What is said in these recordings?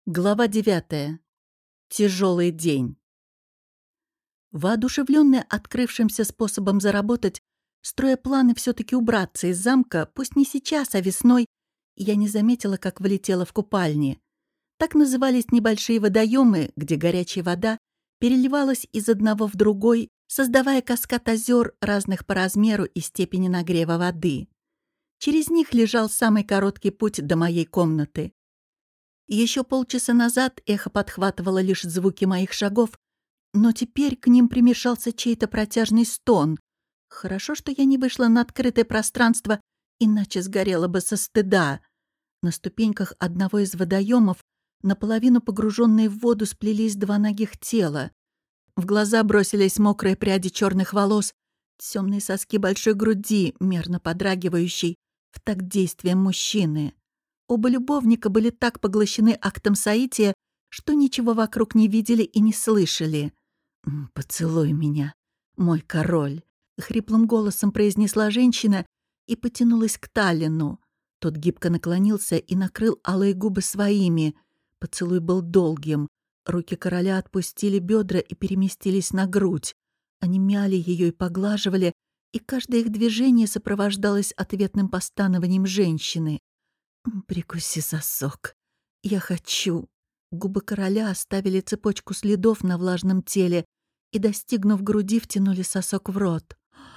Глава 9. Тяжелый день. Воодушевленная открывшимся способом заработать, строя планы все-таки убраться из замка, пусть не сейчас, а весной, я не заметила, как влетела в купальни. Так назывались небольшие водоемы, где горячая вода переливалась из одного в другой, создавая каскад озер разных по размеру и степени нагрева воды. Через них лежал самый короткий путь до моей комнаты. Еще полчаса назад эхо подхватывало лишь звуки моих шагов, но теперь к ним примешался чей-то протяжный стон. Хорошо, что я не вышла на открытое пространство, иначе сгорела бы со стыда. На ступеньках одного из водоемов, наполовину погруженные в воду, сплелись два ногих тела. В глаза бросились мокрые пряди черных волос, темные соски большой груди, мерно подрагивающей в такт действиям мужчины. Оба любовника были так поглощены актом соития, что ничего вокруг не видели и не слышали. «Поцелуй меня, мой король», — хриплым голосом произнесла женщина и потянулась к Таллину. Тот гибко наклонился и накрыл алые губы своими. Поцелуй был долгим. Руки короля отпустили бедра и переместились на грудь. Они мяли ее и поглаживали, и каждое их движение сопровождалось ответным постанованием женщины. «Прикуси сосок. Я хочу». Губы короля оставили цепочку следов на влажном теле и, достигнув груди, втянули сосок в рот.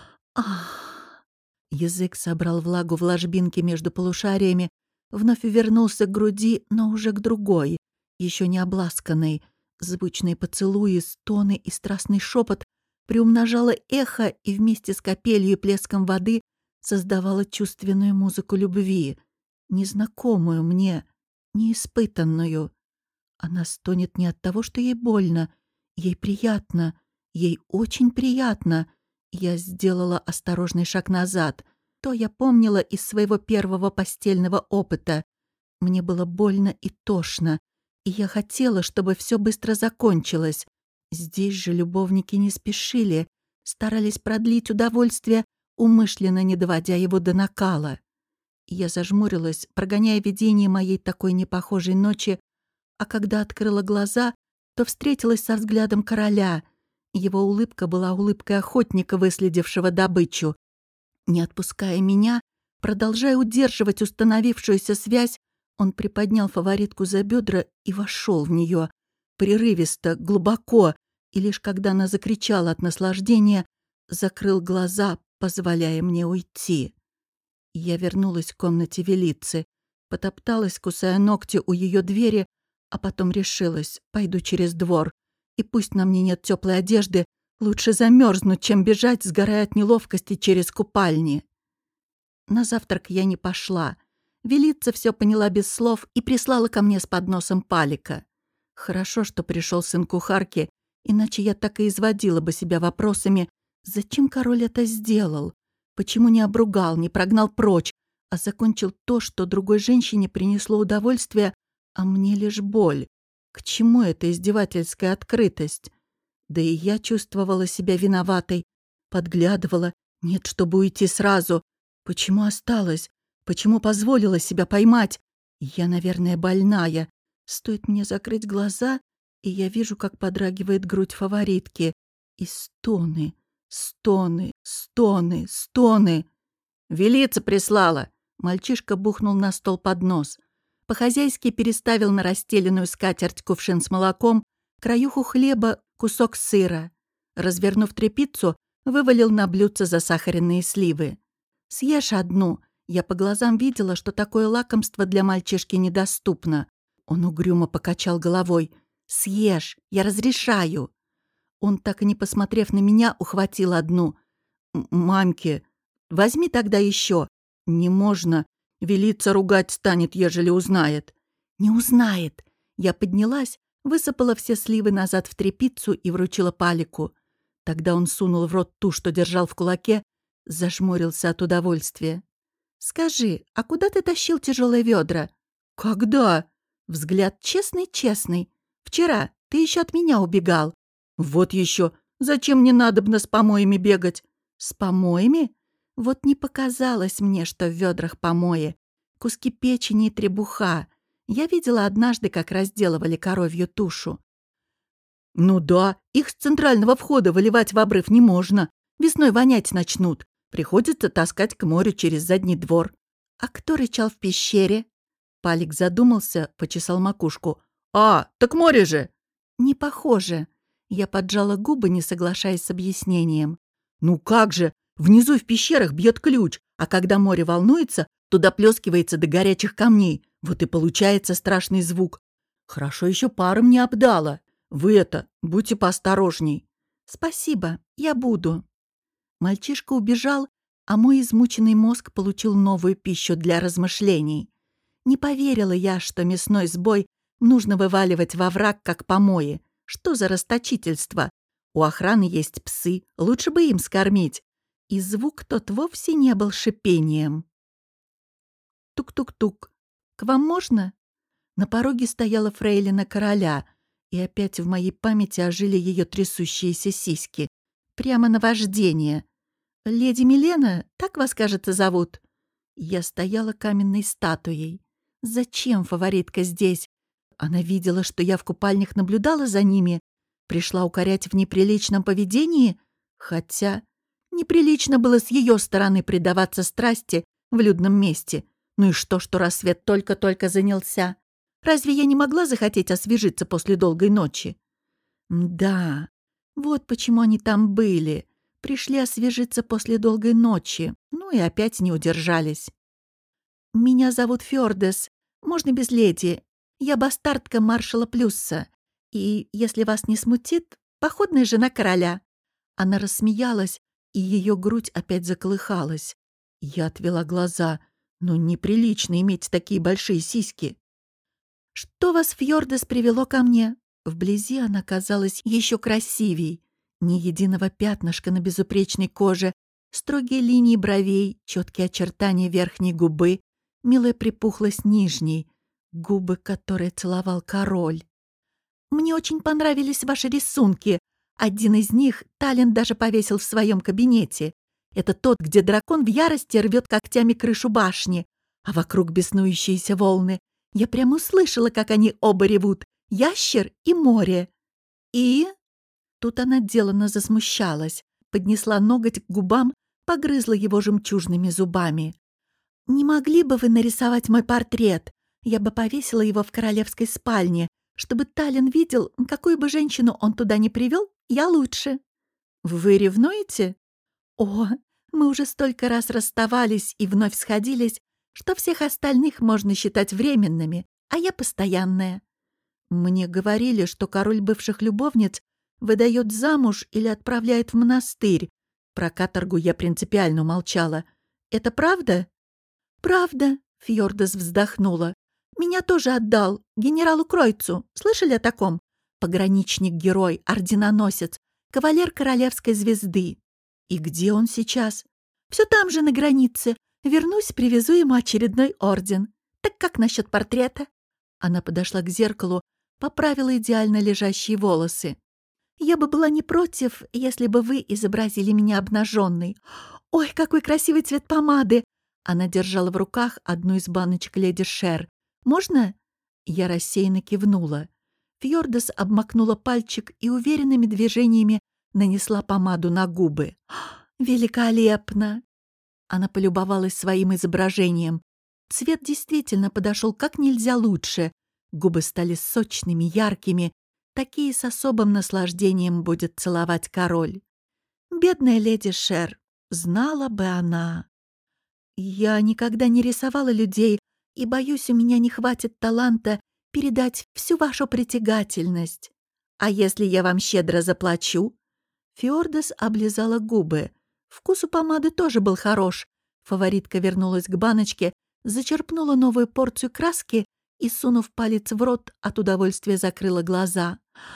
Ах! Язык собрал влагу в ложбинке между полушариями, вновь вернулся к груди, но уже к другой, еще не обласканной. Звучные поцелуи, стоны и страстный шепот приумножало эхо и вместе с капелью и плеском воды создавало чувственную музыку любви. Незнакомую мне, неиспытанную. Она стонет не от того, что ей больно. Ей приятно. Ей очень приятно. Я сделала осторожный шаг назад. То я помнила из своего первого постельного опыта. Мне было больно и тошно. И я хотела, чтобы все быстро закончилось. Здесь же любовники не спешили. Старались продлить удовольствие, умышленно не доводя его до накала. Я зажмурилась, прогоняя видение моей такой непохожей ночи, а когда открыла глаза, то встретилась со взглядом короля. Его улыбка была улыбкой охотника, выследившего добычу. Не отпуская меня, продолжая удерживать установившуюся связь, он приподнял фаворитку за бедра и вошел в нее, прерывисто, глубоко, и лишь когда она закричала от наслаждения, закрыл глаза, позволяя мне уйти. Я вернулась к комнате Велицы, потопталась, кусая ногти у ее двери, а потом решилась, пойду через двор. И пусть на мне нет теплой одежды, лучше замерзнуть, чем бежать, сгорая от неловкости через купальни. На завтрак я не пошла. Велица все поняла без слов и прислала ко мне с подносом палика. Хорошо, что пришел сын кухарки, иначе я так и изводила бы себя вопросами, зачем король это сделал? Почему не обругал, не прогнал прочь, а закончил то, что другой женщине принесло удовольствие, а мне лишь боль? К чему эта издевательская открытость? Да и я чувствовала себя виноватой, подглядывала, нет, чтобы уйти сразу. Почему осталась? Почему позволила себя поймать? Я, наверное, больная. Стоит мне закрыть глаза, и я вижу, как подрагивает грудь фаворитки. И стоны. Стоны, стоны, стоны. «Велица прислала!» Мальчишка бухнул на стол поднос. По-хозяйски переставил на расстеленную скатерть кувшин с молоком, краюху хлеба, кусок сыра. Развернув тряпицу, вывалил на блюдце засахаренные сливы. «Съешь одну». Я по глазам видела, что такое лакомство для мальчишки недоступно. Он угрюмо покачал головой. «Съешь, я разрешаю». Он, так и не посмотрев на меня, ухватил одну. «Мамки, возьми тогда еще». «Не можно. Велица ругать станет, ежели узнает». «Не узнает». Я поднялась, высыпала все сливы назад в тряпицу и вручила Палику. Тогда он сунул в рот ту, что держал в кулаке, зажмурился от удовольствия. «Скажи, а куда ты тащил тяжелые ведра?» «Когда?» Взгляд честный-честный. «Вчера. Ты еще от меня убегал». «Вот еще! Зачем мне надобно с помоями бегать?» «С помоями? Вот не показалось мне, что в ведрах помои. Куски печени и требуха. Я видела однажды, как разделывали коровью тушу. Ну да, их с центрального входа выливать в обрыв не можно. Весной вонять начнут. Приходится таскать к морю через задний двор. А кто рычал в пещере? Палик задумался, почесал макушку. А, так море же! Не похоже. Я поджала губы, не соглашаясь с объяснением. Ну как же, внизу в пещерах бьет ключ, а когда море волнуется, то доплескивается до горячих камней. Вот и получается страшный звук. Хорошо еще паром не обдало. Вы будьте поосторожней. Спасибо, я буду. Мальчишка убежал, а мой измученный мозг получил новую пищу для размышлений. Не поверила я, что мясной сбой нужно вываливать во враг, как помои. Что за расточительство? У охраны есть псы, лучше бы им скормить. И звук тот вовсе не был шипением. Тук-тук-тук. К вам можно? На пороге стояла фрейлина короля, и опять в моей памяти ожили ее трясущиеся сиськи. Прямо наваждение. «Леди Милена, так вас, кажется, зовут?» Я стояла каменной статуей. Зачем фаворитка здесь? Она видела, что я в купальнях наблюдала за ними, пришла укорять в неприличном поведении, хотя неприлично было с ее стороны предаваться страсти в людном месте. Ну и что рассвет только-только занялся? Разве я не могла захотеть освежиться после долгой ночи? Да, вот почему они там были. Пришли освежиться после долгой ночи, ну и опять не удержались. «Меня зовут Фьордес. Можно без леди. Я бастардка маршала Плюсса. И, если вас не смутит, походная жена короля». Она рассмеялась, и ее грудь опять заколыхалась. Я отвела глаза. Ну, неприлично иметь такие большие сиськи. «Что вас, Фьордес, привело ко мне?» Вблизи она казалась еще красивей. Ни единого пятнышка на безупречной коже, строгие линии бровей, четкие очертания верхней губы, милая припухлость нижней, губы, которые целовал король. «Мне очень понравились ваши рисунки. Один из них Таллин даже повесил в своем кабинете. Это тот, где дракон в ярости рвет когтями крышу башни, а вокруг беснующиеся волны. Я прямо услышала, как они оба ревут. Ящер и море. И...» Тут она деланно засмущалась, поднесла ноготь к губам, погрызла его жемчужными зубами. «Не могли бы вы нарисовать мой портрет? Я бы повесила его в королевской спальне, чтобы Таллин видел, какую бы женщину он туда ни привел, я лучше». «Вы ревнуете?» «О, мы уже столько раз расставались и вновь сходились, что всех остальных можно считать временными, а я постоянная». Мне говорили, что король бывших любовниц выдает замуж или отправляет в монастырь. Про каторгу я принципиально умолчала. Это правда? «Правда», — Фьордес вздохнула. «Меня тоже отдал генералу Кройцу. Слышали о таком? Пограничник-герой, орденоносец, кавалер королевской звезды. И где он сейчас? Все там же, на границе. Вернусь, привезу ему очередной орден. Так как насчет портрета?» Она подошла к зеркалу, поправила идеально лежащие волосы. «Я бы была не против, если бы вы изобразили меня обнаженной. Ой, какой красивый цвет помады!» Она держала в руках одну из баночек леди Шер. «Можно?» Я рассеянно кивнула. Фьордес обмакнула пальчик и уверенными движениями нанесла помаду на губы. «Великолепно!» Она полюбовалась своим изображением. Цвет действительно подошел как нельзя лучше. Губы стали сочными, яркими. Такие с особым наслаждением будет целовать король. Бедная леди Шер, знала бы она. «Я никогда не рисовала людей, и, боюсь, у меня не хватит таланта передать всю вашу притягательность. А если я вам щедро заплачу?» Фьордес облизала губы. Вкус у помады тоже был хорош. Фаворитка вернулась к баночке, зачерпнула новую порцию краски и, сунув палец в рот, от удовольствия закрыла глаза.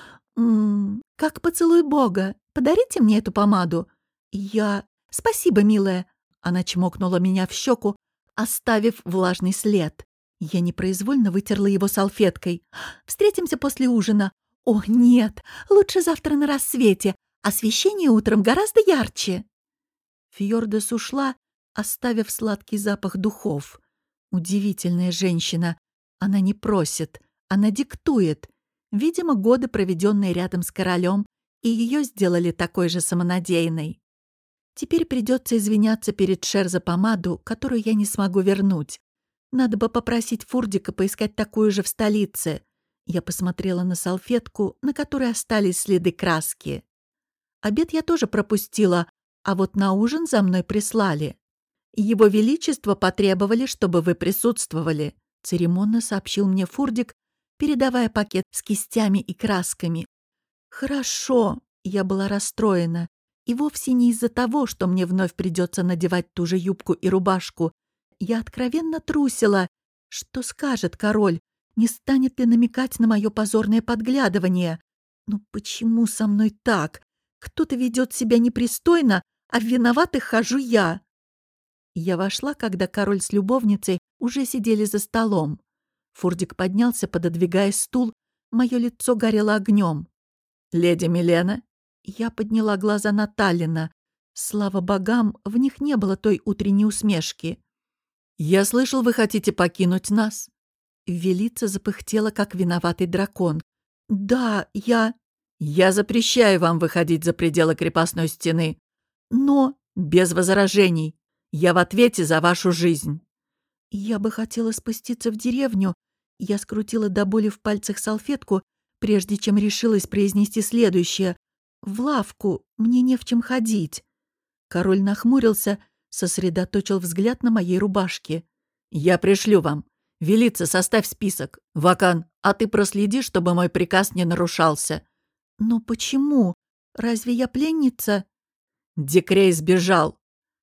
Как поцелуй Бога! Подарите мне эту помаду!» «Я... Спасибо, милая!» Она чмокнула меня в щеку, оставив влажный след. Я непроизвольно вытерла его салфеткой. «Встретимся после ужина!» «О, нет! Лучше завтра на рассвете! Освещение утром гораздо ярче!» Фьордес ушла, оставив сладкий запах духов. Удивительная женщина. Она не просит, она диктует. Видимо, годы, проведенные рядом с королем, и ее сделали такой же самонадеянной. Теперь придется извиняться перед Шер за помаду, которую я не смогу вернуть. Надо бы попросить Фурдика поискать такую же в столице. Я посмотрела на салфетку, на которой остались следы краски. Обед я тоже пропустила, а вот на ужин за мной прислали. Его Величество потребовали, чтобы вы присутствовали, церемонно сообщил мне Фурдик, передавая пакет с кистями и красками. Хорошо, я была расстроена. И вовсе не из-за того, что мне вновь придется надевать ту же юбку и рубашку. Я откровенно трусила. Что скажет король? Не станет ли намекать на мое позорное подглядывание? Ну почему со мной так? Кто-то ведет себя непристойно, а в виноватых хожу я. Я вошла, когда король с любовницей уже сидели за столом. Фурдик поднялся, пододвигая стул. Мое лицо горело огнем. «Леди Милена?» Я подняла глаза на Таллина. Слава богам, в них не было той утренней усмешки. «Я слышал, вы хотите покинуть нас?» Велица запыхтела, как виноватый дракон. «Да, я...» «Я запрещаю вам выходить за пределы крепостной стены. Но без возражений. Я в ответе за вашу жизнь». Я бы хотела спуститься в деревню. Я скрутила до боли в пальцах салфетку, прежде чем решилась произнести следующее. «В лавку, мне не в чем ходить». Король нахмурился, сосредоточил взгляд на моей рубашке. «Я пришлю вам. Велица, составь список. Вакан, а ты проследи, чтобы мой приказ не нарушался». «Но почему? Разве я пленница?» «Дикрей сбежал».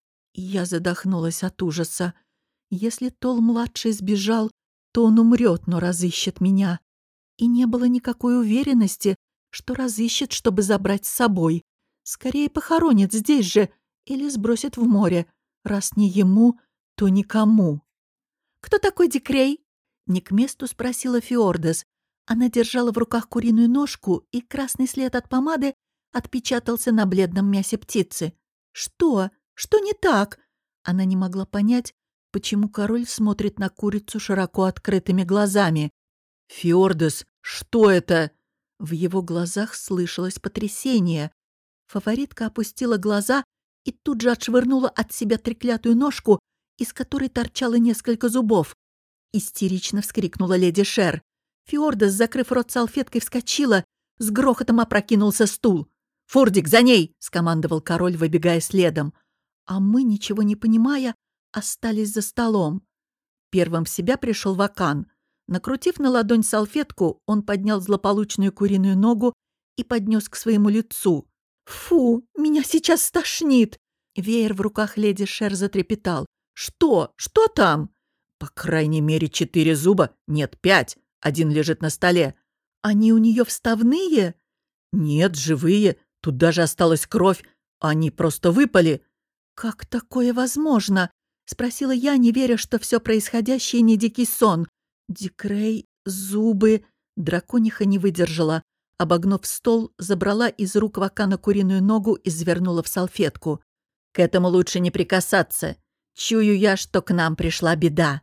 Я задохнулась от ужаса. Если Тол-младший сбежал, то он умрет, но разыщет меня. И не было никакой уверенности, что разыщет, чтобы забрать с собой. Скорее похоронит здесь же или сбросит в море. Раз не ему, то никому. «Кто такой Дикрей?» — не к месту спросила Фиордес. Она держала в руках куриную ножку, и красный след от помады отпечатался на бледном мясе птицы. «Что? Что не так?» Она не могла понять, почему король смотрит на курицу широко открытыми глазами. «Фиордес, что это?» В его глазах слышалось потрясение. Фаворитка опустила глаза и тут же отшвырнула от себя треклятую ножку, из которой торчало несколько зубов. Истерично вскрикнула леди Шер. Фиордес, закрыв рот салфеткой, вскочила, с грохотом опрокинулся стул. «Фурдик, за ней!» — скомандовал король, выбегая следом. А мы, ничего не понимая, остались за столом. Первым в себя пришел Вакан. Накрутив на ладонь салфетку, он поднял злополучную куриную ногу и поднес к своему лицу. «Фу, меня сейчас стошнит!» Веер в руках леди Шер затрепетал. «Что? Что там?» «По крайней мере 4 зуба. Нет, 5. Один лежит на столе». «Они у нее вставные?» «Нет, живые. Тут даже осталась кровь. Они просто выпали». «Как такое возможно?» — спросила я, не веря, что все происходящее не дикий сон. Дикрей, зубы... Дракониха не выдержала. Обогнув стол, забрала из рук Вакана куриную ногу и завернула в салфетку. «К этому лучше не прикасаться. Чую я, что к нам пришла беда».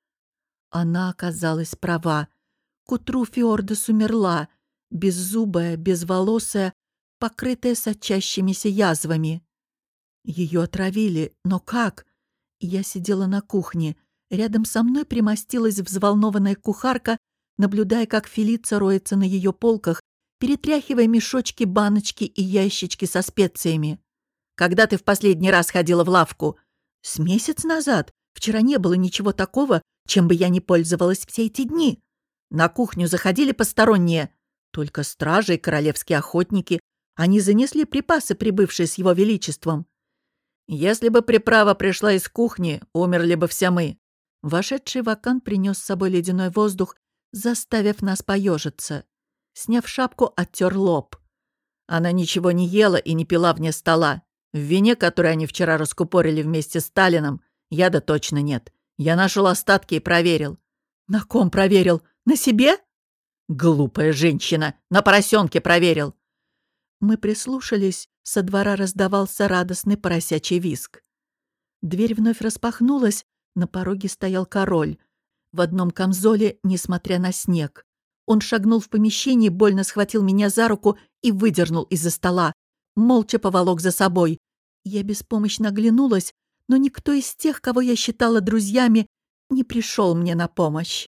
Она оказалась права. К утру Фиордес умерла, беззубая, безволосая, покрытая сочащимися язвами. Ее отравили, но как? Я сидела на кухне. Рядом со мной примостилась взволнованная кухарка, наблюдая, как Фелица роется на ее полках, перетряхивая мешочки, баночки и ящички со специями. «Когда ты в последний раз ходила в лавку?» «С месяц назад. Вчера не было ничего такого, чем бы я не пользовалась все эти дни. На кухню заходили посторонние. Только стражи и королевские охотники. Они занесли припасы, прибывшие с его величеством. Если бы приправа пришла из кухни, умерли бы все мы». Вошедший Вакан принес с собой ледяной воздух, заставив нас поежиться. Сняв шапку, оттер лоб. Она ничего не ела и не пила вне стола. В вине, которое они вчера раскупорили вместе с Сталином, яда точно нет. Я нашел остатки и проверил. «На ком проверил? На себе?» «Глупая женщина! На поросенке проверил!» Мы прислушались, со двора раздавался радостный поросячий визг. Дверь вновь распахнулась, на пороге стоял король. в одном камзоле, несмотря на снег. Он шагнул в помещение, больно схватил меня за руку и выдернул из-за стола. Молча поволок за собой. Я беспомощно оглянулась, но никто из тех, кого я считала друзьями, не пришел мне на помощь.